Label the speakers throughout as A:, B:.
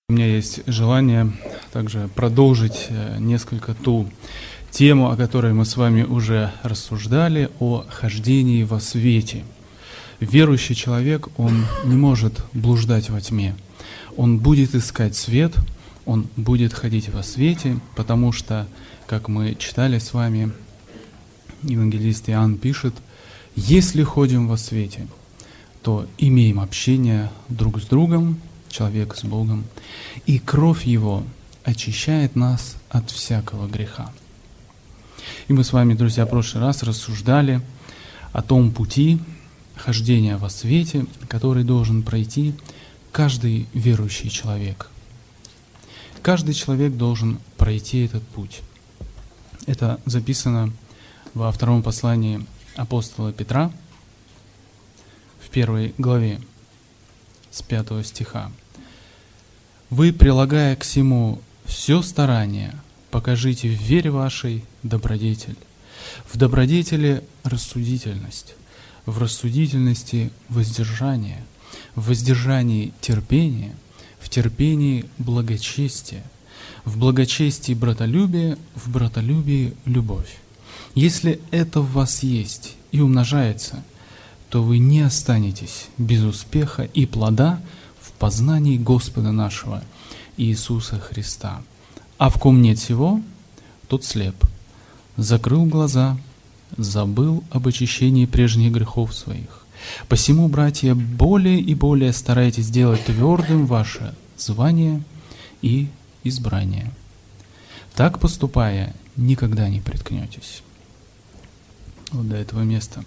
A: У меня есть желание также продолжить несколько ту тему, о которой мы с вами уже рассуждали, о хождении во свете. Верующий человек, он не может блуждать во тьме. Он будет искать свет, он будет ходить во свете, потому что, как мы читали с вами, евангелист Иоанн пишет: «Если ходим во свете, то имеем общение друг с другом, человек с Богом, и кровь Его очищает нас от всякого греха». И мы с вами, друзья, в прошлый раз рассуждали о том пути хождения во свете, который должен пройти каждый верующий человек. Каждый человек должен пройти этот путь. Это записано во втором послании апостола Петра, в 1 главе, с 5 стиха. «Вы, прилагая к сему все старание, покажите в вере вашей добродетель, в добродетели рассудительность, в рассудительности воздержание, в воздержании терпение, в терпении благочестие, в благочестии братолюбие, в братолюбии любовь. Если это в вас есть и умножается, то вы не останетесь без успеха и плода в познании Господа нашего Иисуса Христа. А в ком нет сего, тот слеп, закрыл глаза, забыл об очищении прежних грехов своих. Посему, братья, более и более старайтесь делать твердым ваше звание и избрание. Так поступая, никогда не приткнетесь». Вот до этого места.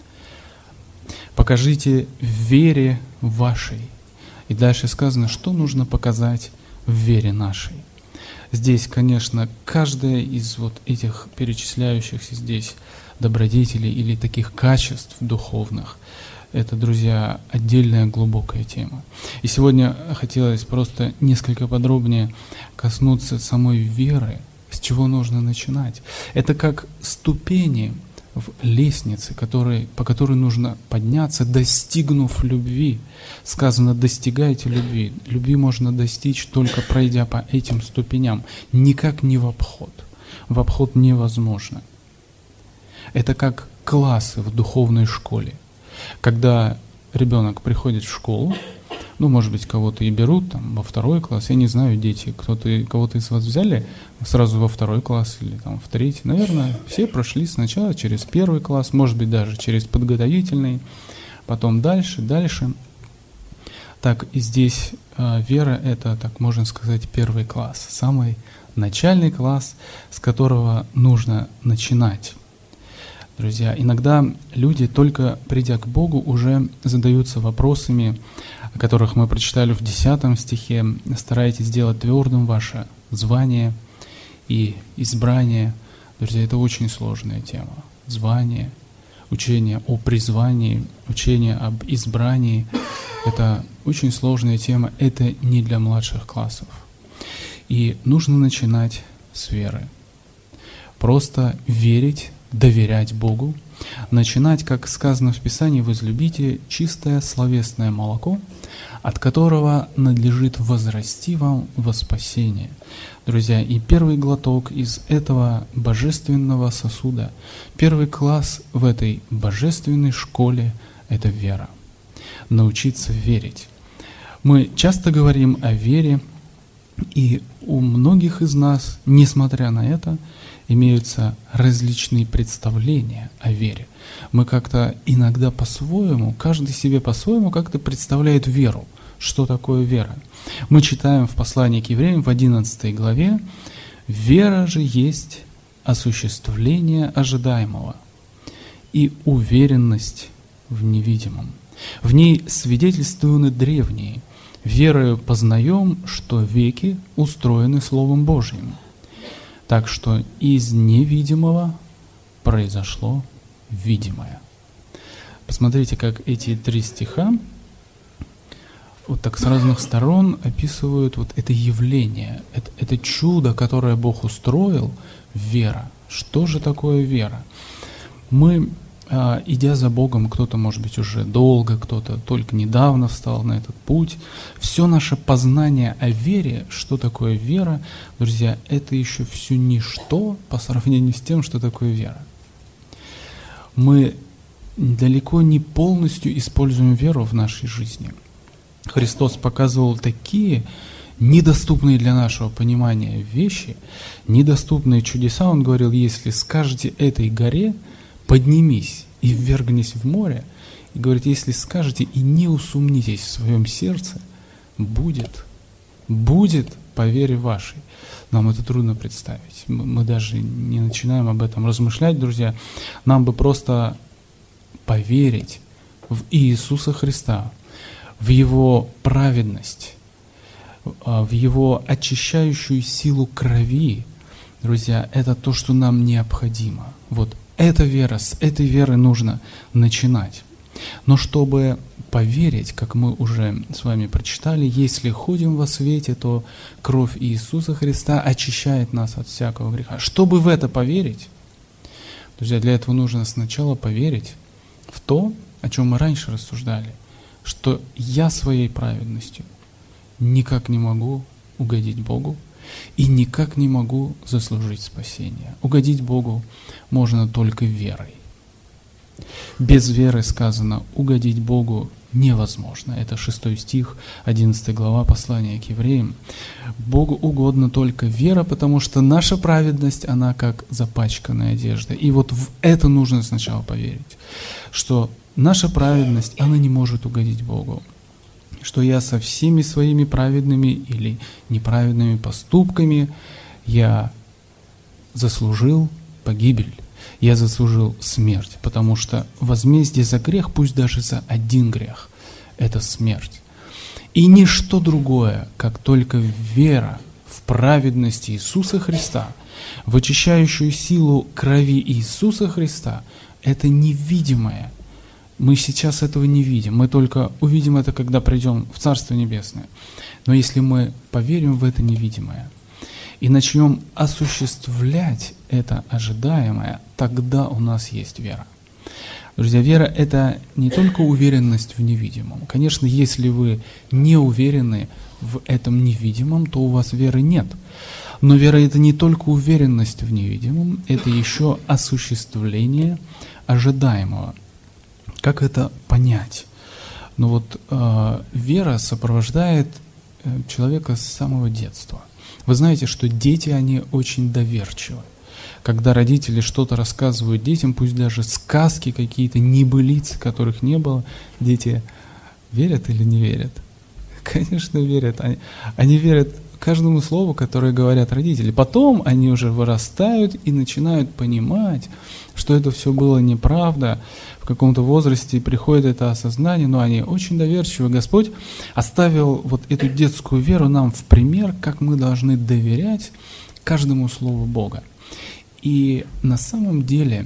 A: «Покажите в вере вашей». И дальше сказано, что нужно показать в вере нашей. Здесь, конечно, каждая из вот этих перечисляющихся здесь добродетелей или таких качеств духовных, это, друзья, отдельная глубокая тема. И сегодня хотелось просто несколько подробнее коснуться самой веры, с чего нужно начинать. Это как ступени в лестнице, по которой нужно подняться, достигнув любви. Сказано: достигайте любви. Любви можно достичь, только пройдя по этим ступеням. Никак не в обход. В обход невозможно. Это как классы в духовной школе. Когда ребенок приходит в школу, может быть, кого-то и берут там во 2 класс, я не знаю, дети, кого-то из вас взяли сразу во 2 класс или там в 3, наверное, все прошли сначала через 1 класс, может быть, даже через подготовительный, потом дальше. Так и здесь вера — это, так можно сказать, 1 класс, самый начальный класс, с которого нужно начинать. Друзья, иногда люди, только придя к Богу, уже задаются вопросами, о которых мы прочитали в 10 стихе. «Старайтесь сделать твердым ваше звание и избрание». Друзья, это очень сложная тема. Звание, учение о призвании, учение об избрании — это очень сложная тема. Это не для младших классов. И нужно начинать с веры. Просто верить, доверять Богу, начинать, как сказано в Писании: «Возлюбите чистое словесное молоко, от которого надлежит возрасти вам во спасение». Друзья, и первый глоток из этого божественного сосуда, первый класс в этой божественной школе — это вера. Научиться верить. Мы часто говорим о вере, и у многих из нас, несмотря на это, имеются различные представления о вере. Мы как-то иногда по-своему, каждый себе по-своему как-то представляет веру. Что такое вера? Мы читаем в послании к евреям в 11 главе: «Вера же есть осуществление ожидаемого и уверенность в невидимом. В ней свидетельствуют древние. Верою познаем, что веки устроены Словом Божьим. Так что из невидимого произошло видимое». Посмотрите, как эти 3 стиха вот так с разных сторон описывают вот это явление, это чудо, которое Бог устроил, вера. Что же такое вера? Мы идя за Богом, кто-то, может быть, уже долго, кто-то только недавно встал на этот путь. Все наше познание о вере, что такое вера, друзья, это еще все ничто по сравнению с тем, что такое вера. Мы далеко не полностью используем веру в нашей жизни. Христос показывал такие недоступные для нашего понимания вещи, недоступные чудеса. Он говорил: если скажете этой горе: поднимись и ввергнись в море, и говорит: если скажете и не усомнитесь в своем сердце, будет по вере вашей. Нам это трудно представить. Мы даже не начинаем об этом размышлять, друзья. Нам бы просто поверить в Иисуса Христа, в Его праведность, в Его очищающую силу крови. Друзья, это то, что нам необходимо. Вот эта вера, с этой веры нужно начинать. Но чтобы поверить, как мы уже с вами прочитали, если ходим во свете, то кровь Иисуса Христа очищает нас от всякого греха. Чтобы в это поверить, друзья, для этого нужно сначала поверить в то, о чем мы раньше рассуждали, что я своей праведностью никак не могу угодить Богу и никак не могу заслужить спасение. Угодить Богу можно только верой. Без веры, сказано, угодить Богу невозможно. Это 6 стих, 11 глава послания к евреям. Богу угодна только вера, потому что наша праведность, она как запачканная одежда. И вот в это нужно сначала поверить, что наша праведность, она не может угодить Богу. Что я со всеми своими праведными или неправедными поступками я заслужил погибель. Я заслужил смерть, потому что возмездие за грех, пусть даже за один грех, это смерть. И ничто другое, как только вера в праведность Иисуса Христа, в очищающую силу крови Иисуса Христа, это невидимое. Мы сейчас этого не видим, мы только увидим это, когда придем в Царство Небесное. Но если мы поверим в это невидимое и начнем осуществлять это ожидаемое, тогда у нас есть вера. Друзья, вера — это не только уверенность в невидимом. Конечно, если вы не уверены в этом невидимом, то у вас веры нет. Но вера — это не только уверенность в невидимом, это еще осуществление ожидаемого. Как это понять? Ну вот вера сопровождает человека с самого детства. Вы знаете, что дети, они очень доверчивы. Когда родители что-то рассказывают детям, пусть даже сказки какие-то, небылицы, которых не было, дети верят или не верят? Конечно, верят. Они верят каждому слову, которое говорят родители. Потом они уже вырастают и начинают понимать, что это все было неправда. В каком-то возрасте приходит это осознание, но они очень доверчивы. Господь оставил вот эту детскую веру нам в пример, как мы должны доверять каждому слову Бога. И на самом деле,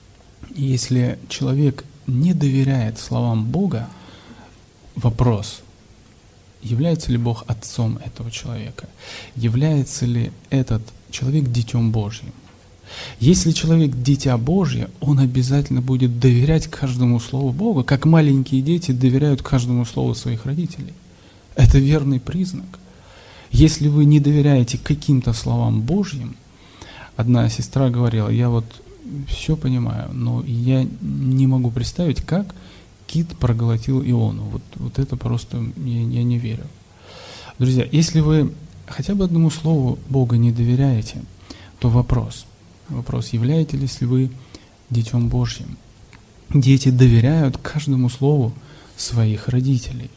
A: если человек не доверяет словам Бога, вопрос: является ли Бог отцом этого человека? Является ли этот человек детем Божьим? Если человек дитя Божье, он обязательно будет доверять каждому слову Бога, как маленькие дети доверяют каждому слову своих родителей. Это верный признак. Если вы не доверяете каким-то словам Божьим, одна сестра говорила: я вот все понимаю, но я не могу представить, как кит проглотил Иону. Вот это просто я не верю. Друзья, если вы хотя бы одному слову Бога не доверяете, то вопрос, являетесь ли вы детем Божьим? Дети доверяют каждому слову своих родителей.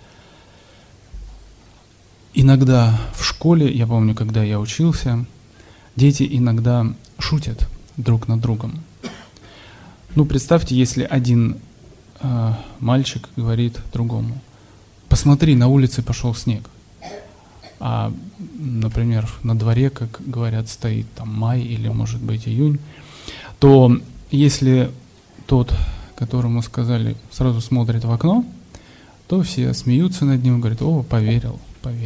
A: Иногда в школе, я помню, когда я учился, дети иногда шутят друг над другом. Ну, представьте, если один мальчик говорит другому: посмотри, на улице пошел снег. А, например, на дворе, как говорят, стоит там май или, может быть, июнь, то если тот, которому сказали, сразу смотрит в окно, то все смеются над ним и говорят: о, поверил.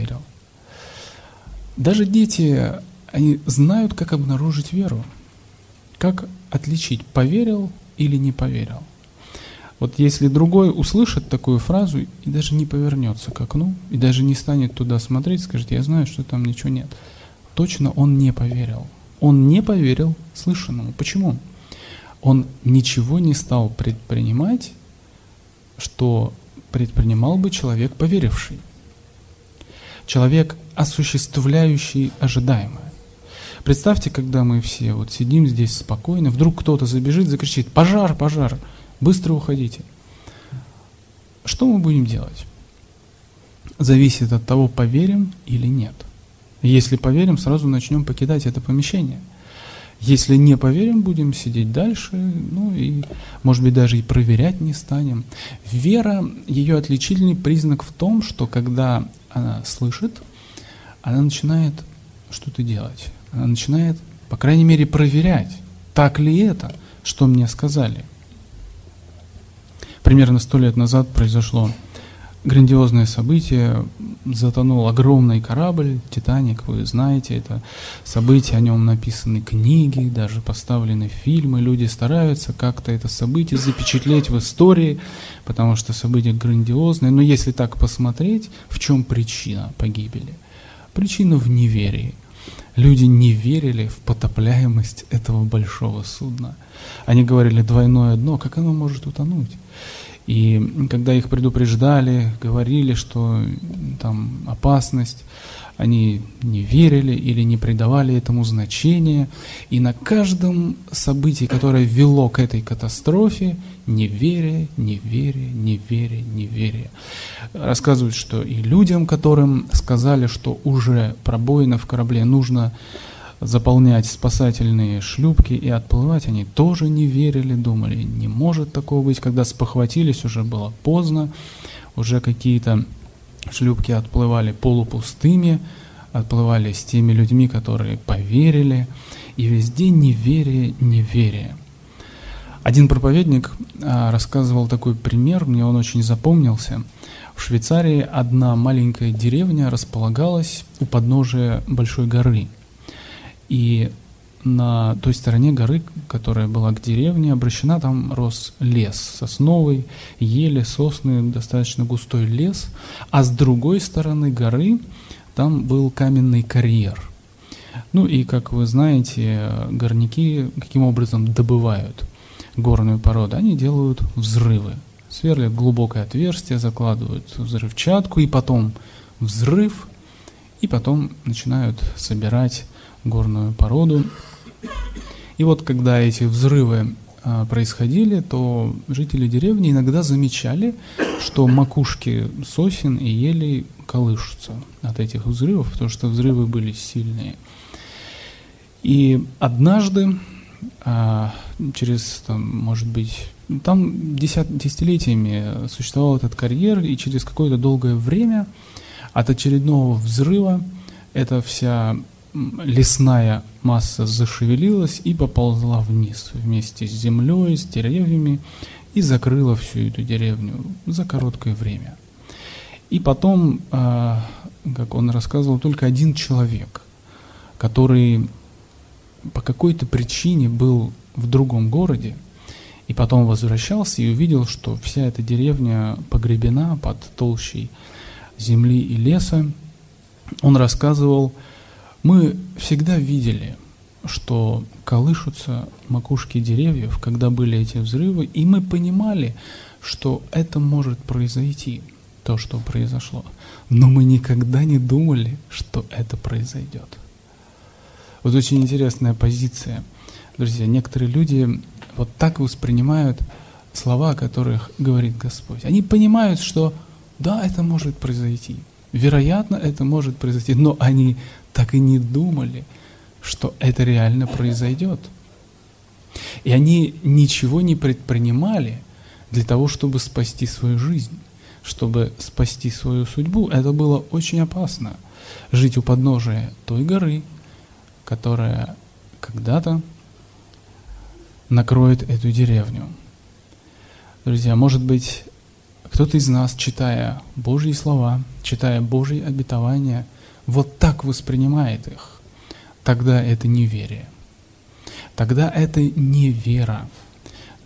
A: Даже дети, они знают, как обнаружить веру, как отличить: поверил или не поверил? Вот если другой услышит такую фразу и даже не повернется к окну, и даже не станет туда смотреть, скажет: я знаю, что там ничего нет. Точно он не поверил. Он не поверил слышанному. Почему? Он ничего не стал предпринимать, что предпринимал бы человек, поверивший. Человек, осуществляющий ожидаемое. Представьте, когда мы все вот сидим здесь спокойно, вдруг кто-то забежит, закричит: пожар, пожар, быстро уходите. Что мы будем делать? Зависит от того, поверим или нет. Если поверим, сразу начнем покидать это помещение. Если не поверим, будем сидеть дальше, ну и, может быть, даже и проверять не станем. Вера, ее отличительный признак в том, что когда она слышит, она начинает что-то делать. Она начинает, по крайней мере, проверять, так ли это, что мне сказали. Примерно 100 лет назад произошло грандиозное событие. Затонул огромный корабль «Титаник», вы знаете это событие, о нем написаны книги, даже поставлены фильмы. Люди стараются как-то это событие запечатлеть в истории, потому что событие грандиозное. Но если так посмотреть, в чем причина погибели? Причина в неверии. Люди не верили в потопляемость этого большого судна. Они говорили: двойное дно, как оно может утонуть? И когда их предупреждали, говорили, что там опасность, они не верили или не придавали этому значения. И на каждом событии, которое вело к этой катастрофе, неверие, неверие, неверие, неверие. Рассказывают, что и людям, которым сказали, что уже пробоина в корабле, нужно заполнять спасательные шлюпки и отплывать, они тоже не верили, думали: не может такого быть. Когда спохватились, уже было поздно, уже какие-то шлюпки отплывали полупустыми, отплывали с теми людьми, которые поверили, и везде неверие, неверие. Один проповедник рассказывал такой пример, мне он очень запомнился. В Швейцарии одна маленькая деревня располагалась у подножия большой горы. И на той стороне горы, которая была к деревне обращена, там рос лес сосновый, ели, сосны, достаточно густой лес. А с другой стороны горы там был каменный карьер. Ну и, как вы знаете, горняки каким образом добывают горную породу? Они делают взрывы. Сверлят глубокое отверстие, закладывают взрывчатку, и потом взрыв, и потом начинают собирать горную породу. И вот когда эти взрывы происходили, то жители деревни иногда замечали, что макушки сосен и елей колышутся от этих взрывов, потому что взрывы были сильные. И однажды, через, может быть, там десятилетиями существовал этот карьер, и через какое-то долгое время от очередного взрыва эта вся лесная масса зашевелилась и поползла вниз вместе с землей, с деревьями, и закрыла всю эту деревню за короткое время. И потом, как он рассказывал, только один человек, который по какой-то причине был в другом городе, и потом возвращался и увидел, что вся эта деревня погребена под толщей земли и леса. Он рассказывал: мы всегда видели, что колышутся макушки деревьев, когда были эти взрывы, и мы понимали, что это может произойти, то, что произошло. Но мы никогда не думали, что это произойдет. Вот очень интересная позиция. Друзья, некоторые люди вот так воспринимают слова, о которых говорит Господь. Они понимают, что да, это может произойти. Вероятно, это может произойти, но они так и не думали, что это реально произойдет. И они ничего не предпринимали для того, чтобы спасти свою жизнь, чтобы спасти свою судьбу. Это было очень опасно. Жить у подножия той горы, которая когда-то накроет эту деревню. Друзья, может быть, кто-то из нас, читая Божьи слова, читая Божьи обетования, вот так воспринимает их. Тогда это неверие. Тогда это не вера.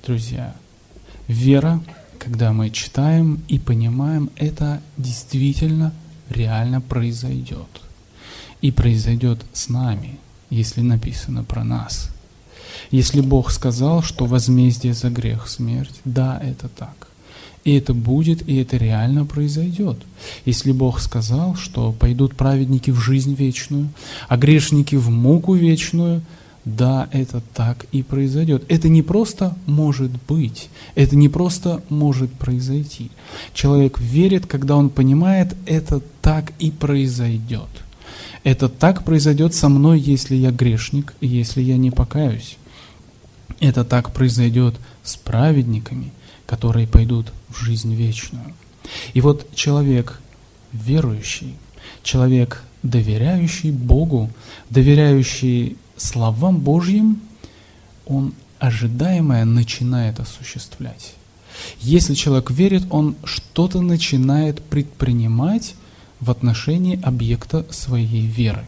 A: друзья, вера, когда мы читаем и понимаем, это действительно реально произойдет. И произойдет с нами, если написано про нас. Если Бог сказал, что возмездие за грех — смерть, да, это так. И это будет, и это реально произойдет. Если Бог сказал, что пойдут праведники в жизнь вечную, а грешники в муку вечную, да, это так и произойдет. Это не просто может быть, это не просто может произойти. Человек верит, когда он понимает, это так и произойдет. Это так произойдет со мной, если я грешник, и если я не покаюсь. Это так произойдет с праведниками, которые пойдут в жизнь вечную. И вот человек верующий, человек, доверяющий Богу, доверяющий словам Божьим, он ожидаемое начинает осуществлять. Если человек верит, он что-то начинает предпринимать в отношении объекта своей веры.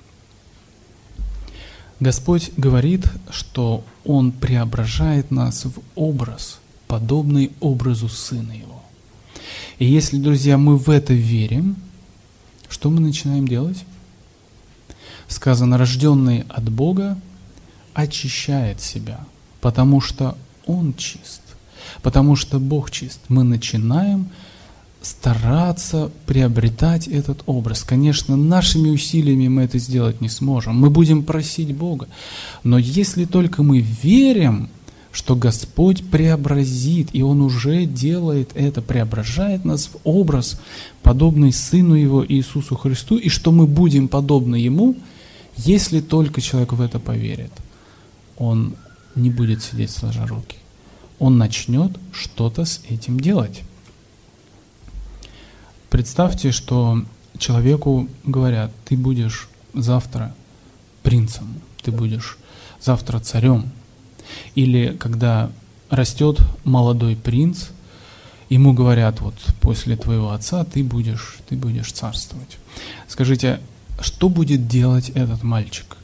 A: Господь говорит, что Он преображает нас в образ, подобный образу Сына Его. И если, друзья, мы в это верим, что мы начинаем делать? Сказано, рожденный от Бога очищает себя, потому что Он чист, потому что Бог чист. Мы начинаем стараться приобретать этот образ. Конечно, нашими усилиями мы это сделать не сможем. Мы будем просить Бога. Но если только мы верим, что Господь преобразит, и Он уже делает это, преображает нас в образ, подобный Сыну Его Иисусу Христу, и что мы будем подобны Ему, если только человек в это поверит, он не будет сидеть сложа руки. Он начнет что-то с этим делать. Представьте, что человеку говорят: ты будешь завтра принцем, ты будешь завтра царем. Или когда растет молодой принц, ему говорят: вот после твоего отца ты будешь царствовать. Скажите, что будет делать этот мальчик?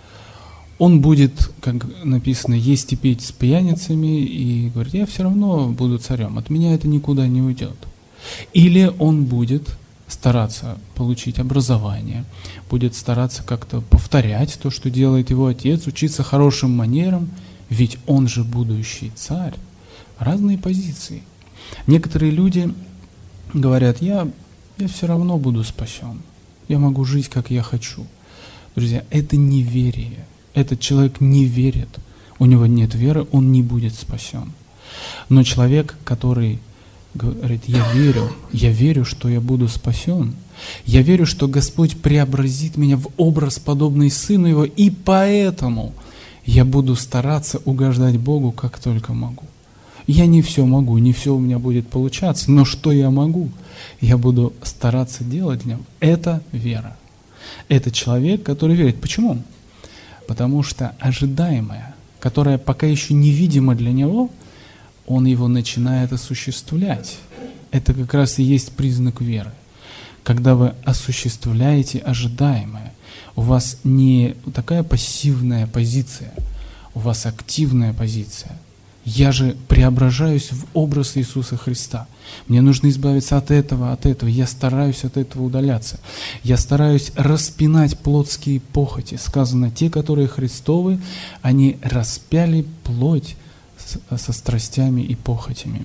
A: Он будет, как написано, есть и пить с пьяницами и говорит: я все равно буду царем, от меня это никуда не уйдет. Или он будет стараться получить образование, будет стараться как-то повторять то, что делает его отец, учиться хорошим манерам, ведь он же будущий царь. Разные позиции. Некоторые люди говорят: я все равно буду спасен, я могу жить, как я хочу. Друзья, это неверие. Этот человек не верит, у него нет веры, он не будет спасен. Но человек, который говорит: я верю, что я буду спасен, я верю, что Господь преобразит меня в образ, подобный Сыну Его, и поэтому я буду стараться угождать Богу, как только могу. Я не все могу, не все у меня будет получаться, но что я могу, я буду стараться делать для него. Это вера. Это человек, который верит. Почему? Потому что ожидаемое, которое пока еще невидимо для него, он его начинает осуществлять. Это как раз и есть признак веры. Когда вы осуществляете ожидаемое, у вас не такая пассивная позиция, у вас активная позиция. Я же преображаюсь в образ Иисуса Христа. Мне нужно избавиться от этого. Я стараюсь от этого удаляться. Я стараюсь распинать плотские похоти. Сказано, те, которые Христовы, они распяли плоть со страстями и похотями.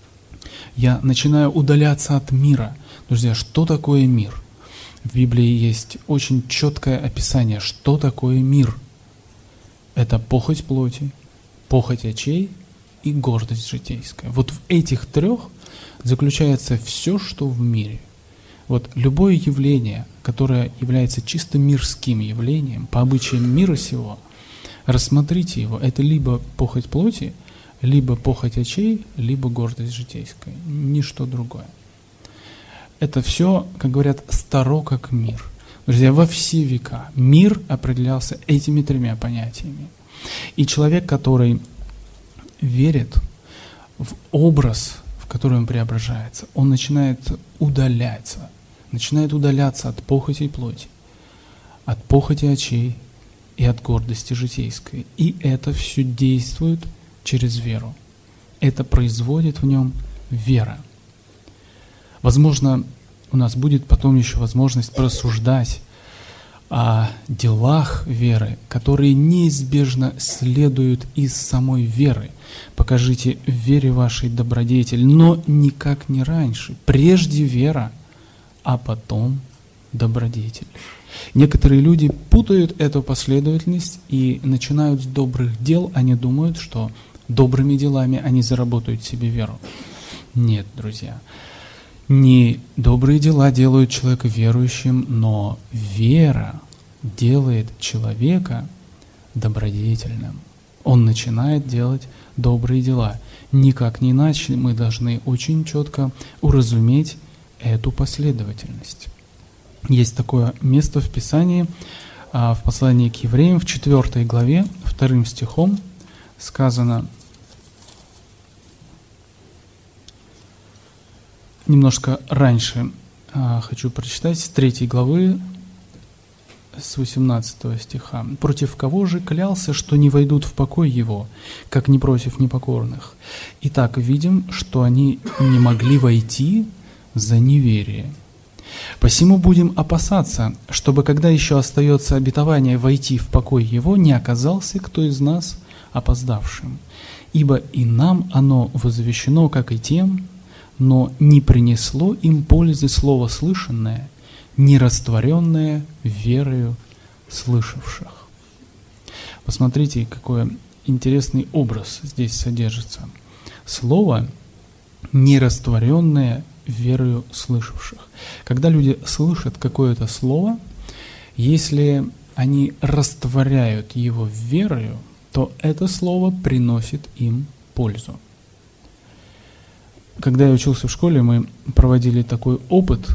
A: Я начинаю удаляться от мира. Друзья, что такое мир? В Библии есть очень четкое описание, что такое мир. Это похоть плоти, похоть очей и гордость житейская. Вот в этих трех заключается все, что в мире. Вот любое явление, которое является чисто мирским явлением, по обычаям мира сего, рассмотрите его, это либо похоть плоти, либо похоть очей, либо гордость житейская, ничто другое. Это все, как говорят, старо как мир. Друзья, во все века мир определялся этими тремя понятиями. И человек, который верит в образ, в который он преображается, он начинает удаляться от похоти плоти, от похоти очей и от гордости житейской. И это все действует через веру. это производит в нем вера. Возможно, у нас будет потом еще возможность порассуждать о делах веры, которые неизбежно следуют из самой веры. Покажите в вере вашей добродетель, но никак не раньше. Прежде вера, а потом добродетель. Некоторые люди путают эту последовательность и начинают с добрых дел. Они думают, что добрыми делами они заработают себе веру. Нет, друзья. Не добрые дела делают человека верующим, но вера делает человека добродетельным. Он начинает делать добрые дела. Никак не иначе мы должны очень четко уразуметь эту последовательность. Есть такое место в Писании, в послании к евреям, в 4 главе, 2 стихом сказано, немножко раньше хочу прочитать, с 3 главы, с 18 стиха. «Против кого же клялся, что не войдут в покой его, как не против непокорных? Итак, видим, что они не могли войти за неверие. Посему будем опасаться, чтобы, когда еще остается обетование войти в покой его, не оказался кто из нас опоздавшим. Ибо и нам оно возвещено, как и тем, но не принесло им пользы слово слышанное, не растворенное верою слышавших». Посмотрите, какой интересный образ здесь содержится. Слово, не растворенное верою слышавших. Когда люди слышат какое-то слово, если они растворяют его верою, то это слово приносит им пользу. Когда я учился в школе, мы проводили такой опыт.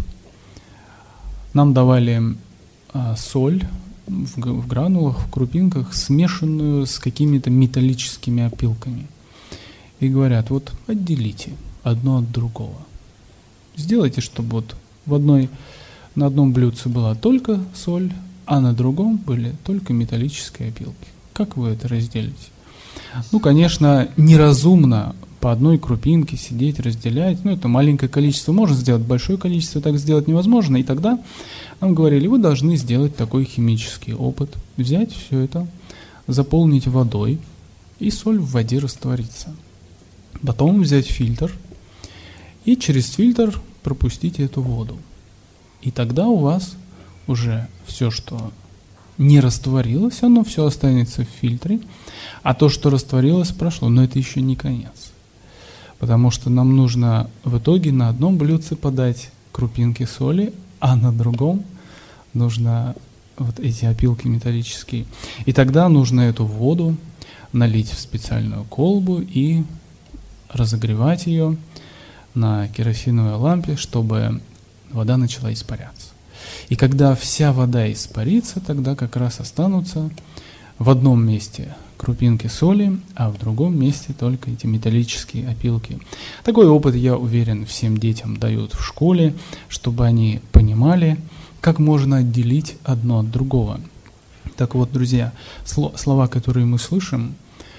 A: Нам давали соль в гранулах, в крупинках, смешанную с какими-то металлическими опилками. И говорят, вот отделите одно от другого. Сделайте, чтобы вот на одном блюдце была только соль, а на другом были только металлические опилки. Как вы это разделите? Ну, конечно, неразумно по одной крупинке сидеть, разделять. Ну, это маленькое количество можно сделать, большое количество так сделать невозможно. И тогда нам говорили, вы должны сделать такой химический опыт. Взять все это, заполнить водой, и соль в воде растворится. Потом взять фильтр, и через фильтр пропустите эту воду. И тогда у вас уже все, что не растворилось, оно все останется в фильтре, а то, что растворилось, прошло. Но это еще не конец. Потому что нам нужно в итоге на одном блюдце подать крупинки соли, а на другом нужно вот эти опилки металлические. И тогда нужно эту воду налить в специальную колбу и разогревать ее на керосиновой лампе, чтобы вода начала испаряться. И когда вся вода испарится, тогда как раз останутся в одном месте крупинки соли, а в другом месте только эти металлические опилки. Такой опыт, я уверен, всем детям дают в школе, чтобы они понимали, как можно отделить одно от другого. Так вот, друзья, слова, которые мы слышим,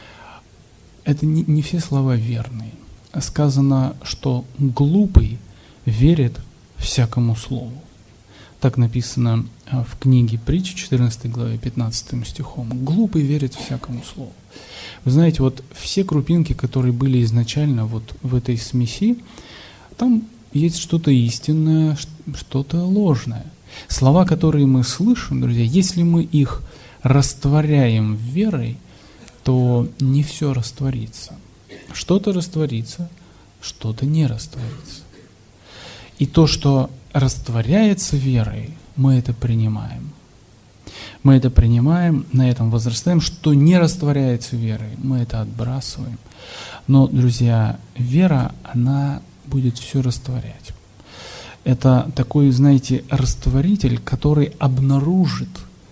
A: это не все слова верные. Сказано, что глупый верит всякому слову. Так написано в книге Притч, 14 главе, 15 стихом. Глупый верит всякому слову. Вы знаете, вот все крупинки, которые были изначально вот в этой смеси, там есть что-то истинное, что-то ложное. Слова, которые мы слышим, друзья, если мы их растворяем верой, то не все растворится. Что-то растворится, что-то не растворится. И то, что растворяется верой, мы это принимаем. Мы это принимаем, на этом возрастаем. Что не растворяется верой, мы это отбрасываем. Но, друзья, вера, она будет все растворять. Это такой, знаете, растворитель, который обнаружит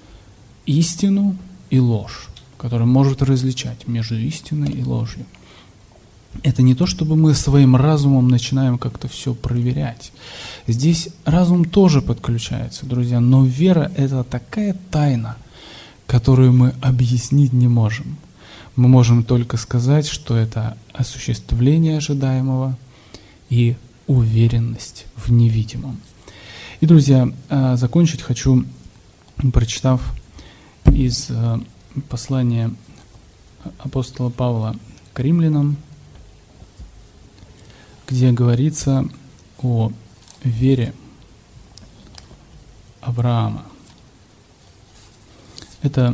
A: истину и ложь, который может различать между истиной и ложью. Это не то, чтобы мы своим разумом начинаем как-то все проверять. Здесь разум тоже подключается, друзья, но вера — это такая тайна, которую мы объяснить не можем. Мы можем только сказать, что это осуществление ожидаемого и уверенность в невидимом. И, друзья, закончить хочу, прочитав из послания апостола Павла к римлянам, где говорится о вере Авраама. Это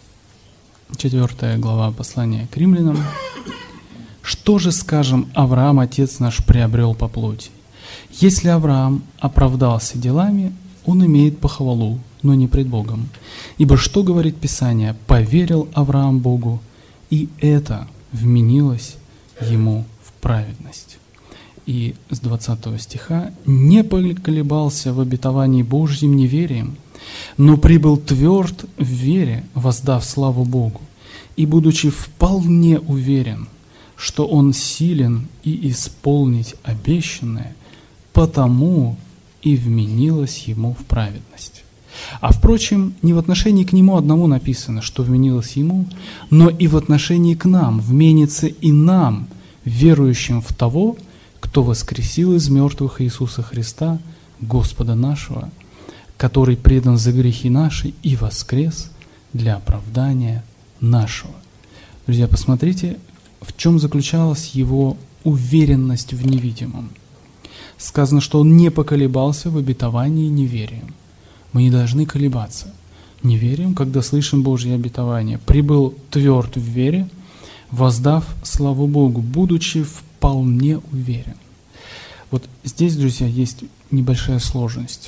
A: 4 глава послания к римлянам. «Что же, скажем, Авраам, отец наш, приобрел по плоти? Если Авраам оправдался делами, он имеет похвалу, но не пред Богом. Ибо что говорит Писание? Поверил Авраам Богу, и это вменилось ему в праведность». И с 20 стиха: «Не поколебался в обетовании Божьим неверием, но прибыл тверд в вере, воздав славу Богу, и будучи вполне уверен, что он силен и исполнить обещанное, потому и вменилось ему в праведность». А впрочем, не в отношении к нему одному написано, что вменилось ему, но и в отношении к нам вменится и нам, верующим в того, кто воскресил из мертвых Иисуса Христа, Господа нашего, который предан за грехи наши и воскрес для оправдания нашего. Друзья, посмотрите, в чем заключалась его уверенность в невидимом. Сказано, что он не поколебался в обетовании неверием. Мы не должны колебаться неверием, когда слышим Божье обетование. Прибыл тверд в вере, воздав славу Богу, будучи вполне уверен. Вот здесь, друзья, есть небольшая сложность.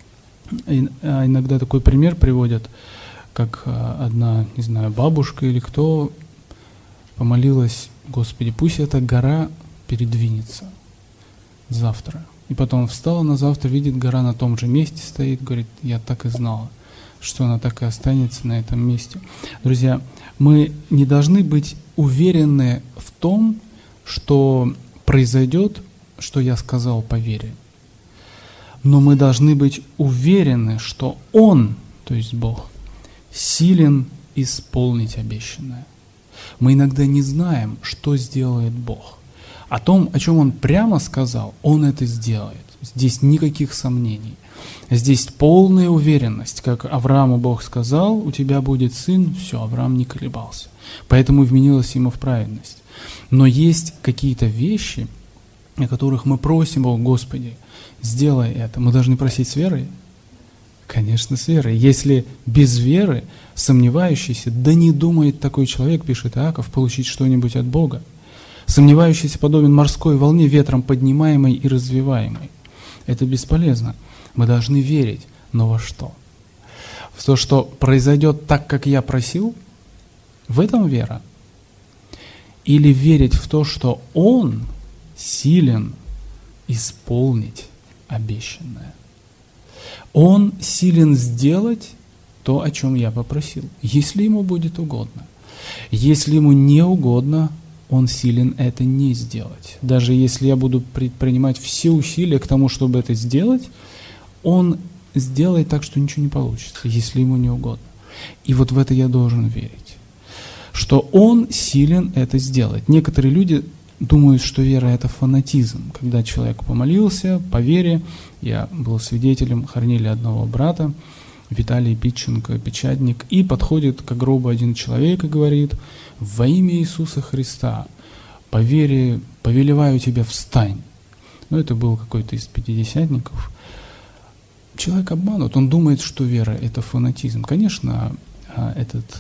A: Иногда такой пример приводят, как одна, не знаю, бабушка или кто помолилась: «Господи, пусть эта гора передвинется завтра». И потом встала на завтра, видит, гора на том же месте стоит, говорит: «Я так и знала, что она так и останется на этом месте». Друзья, мы не должны быть уверены в том, что произойдет, что я сказал по вере. Но мы должны быть уверены, что Он, то есть Бог, силен исполнить обещанное. Мы иногда не знаем, что сделает Бог. О том, о чем Он прямо сказал, Он это сделает. Здесь никаких сомнений. Здесь полная уверенность. Как Аврааму Бог сказал: «У тебя будет сын», все, Авраам не колебался. Поэтому вменилось ему в праведность. Но есть какие-то вещи, о которых мы просим: «О, Господи, сделай это». Мы должны просить с верой? Конечно, с верой. Если без веры, сомневающийся, да не думает такой человек, пишет Иаков, получить что-нибудь от Бога. Сомневающийся подобен морской волне, ветром поднимаемой и развиваемой. Это бесполезно. Мы должны верить. Но во что? В то, что произойдет так, как я просил? В этом вера? Или верить в то, что Он силен исполнить обещанное? Он силен сделать то, о чем я попросил, если Ему будет угодно. Если Ему не угодно, Он силен это не сделать. Даже если я буду предпринимать все усилия к тому, чтобы это сделать, Он сделает так, что ничего не получится, если Ему не угодно. И вот в это я должен верить, что Он силен это сделать. Некоторые люди думают, что вера — это фанатизм. Когда человек помолился по вере, я был свидетелем хоронили одного брата, Виталий Питченко, печатник, и подходит к гробу один человек и говорит: «Во имя Иисуса Христа, по вере повелеваю тебя, встань». Ну, это был какой-то из пятидесятников. Человек обманут, он думает, что вера — это фанатизм. Конечно, этот,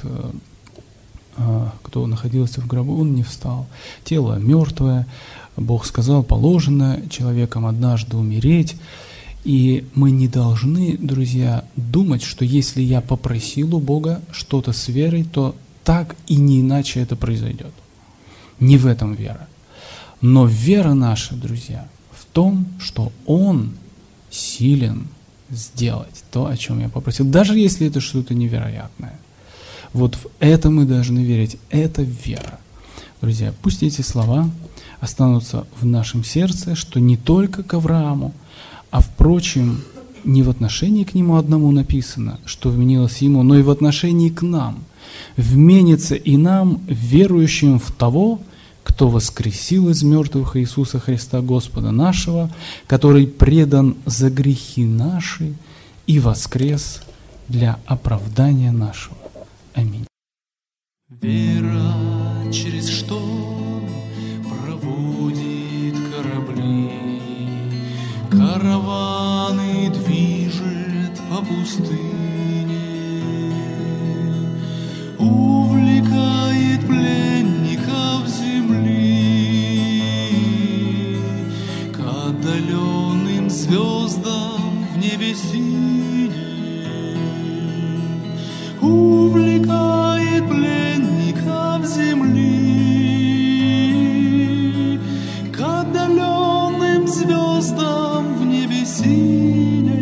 A: кто находился в гробу, он не встал. Тело мертвое, Бог сказал, положено человеком однажды умереть. И мы не должны, друзья, думать, что если я попросил у Бога что-то с верой, то так и не иначе это произойдет. Не в этом вера. Но вера наша, друзья, в том, что Он силен сделать то, о чем я попросил, даже если это что-то невероятное. Вот в это мы должны верить. Это вера. Друзья, пусть эти слова останутся в нашем сердце, что не только к Аврааму, а, впрочем, не в отношении к нему одному написано, что вменилось ему, но и в отношении к нам. вменится и нам, верующим в того, кто воскресил из мертвых Иисуса Христа Господа нашего, который предан за грехи наши и воскрес для оправдания нашего. Аминь.
B: Вера через шторм проводит корабли, караваны движет по пустыне, увлекает пленников земли к отдаленным звездам в небе синем, увлекает пленников земли к отдаленным звездам в небе синем.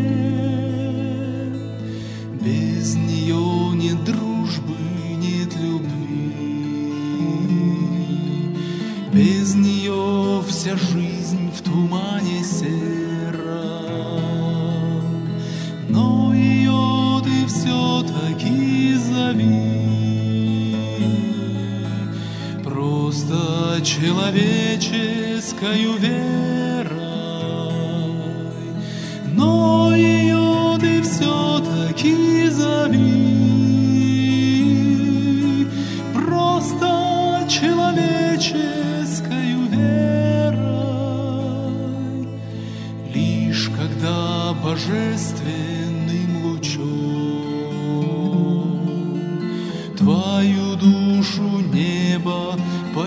B: Без нее нет дружбы, нет любви, без нее вся жизнь в тумане сером, но ее ты все-таки зови просто человеческою верой, но ее ты все-таки зови просто человеческою верой. Лишь когда божественным лучом твою душу небо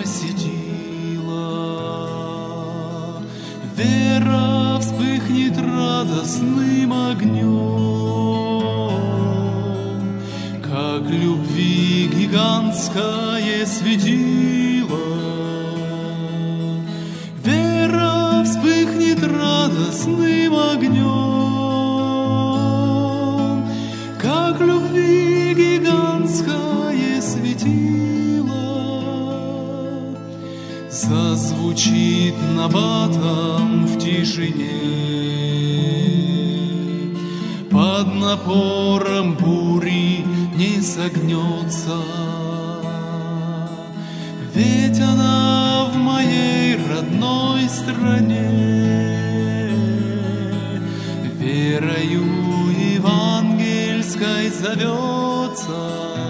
B: посетила, вера вспыхнет радостным огнем, как любви гигантское светило. Вера вспыхнет радостным огнем, как любви гигантское светило. Зазвучит набатом в тишине, под напором бури не согнется, ведь она в моей родной стране верою евангельской зовется.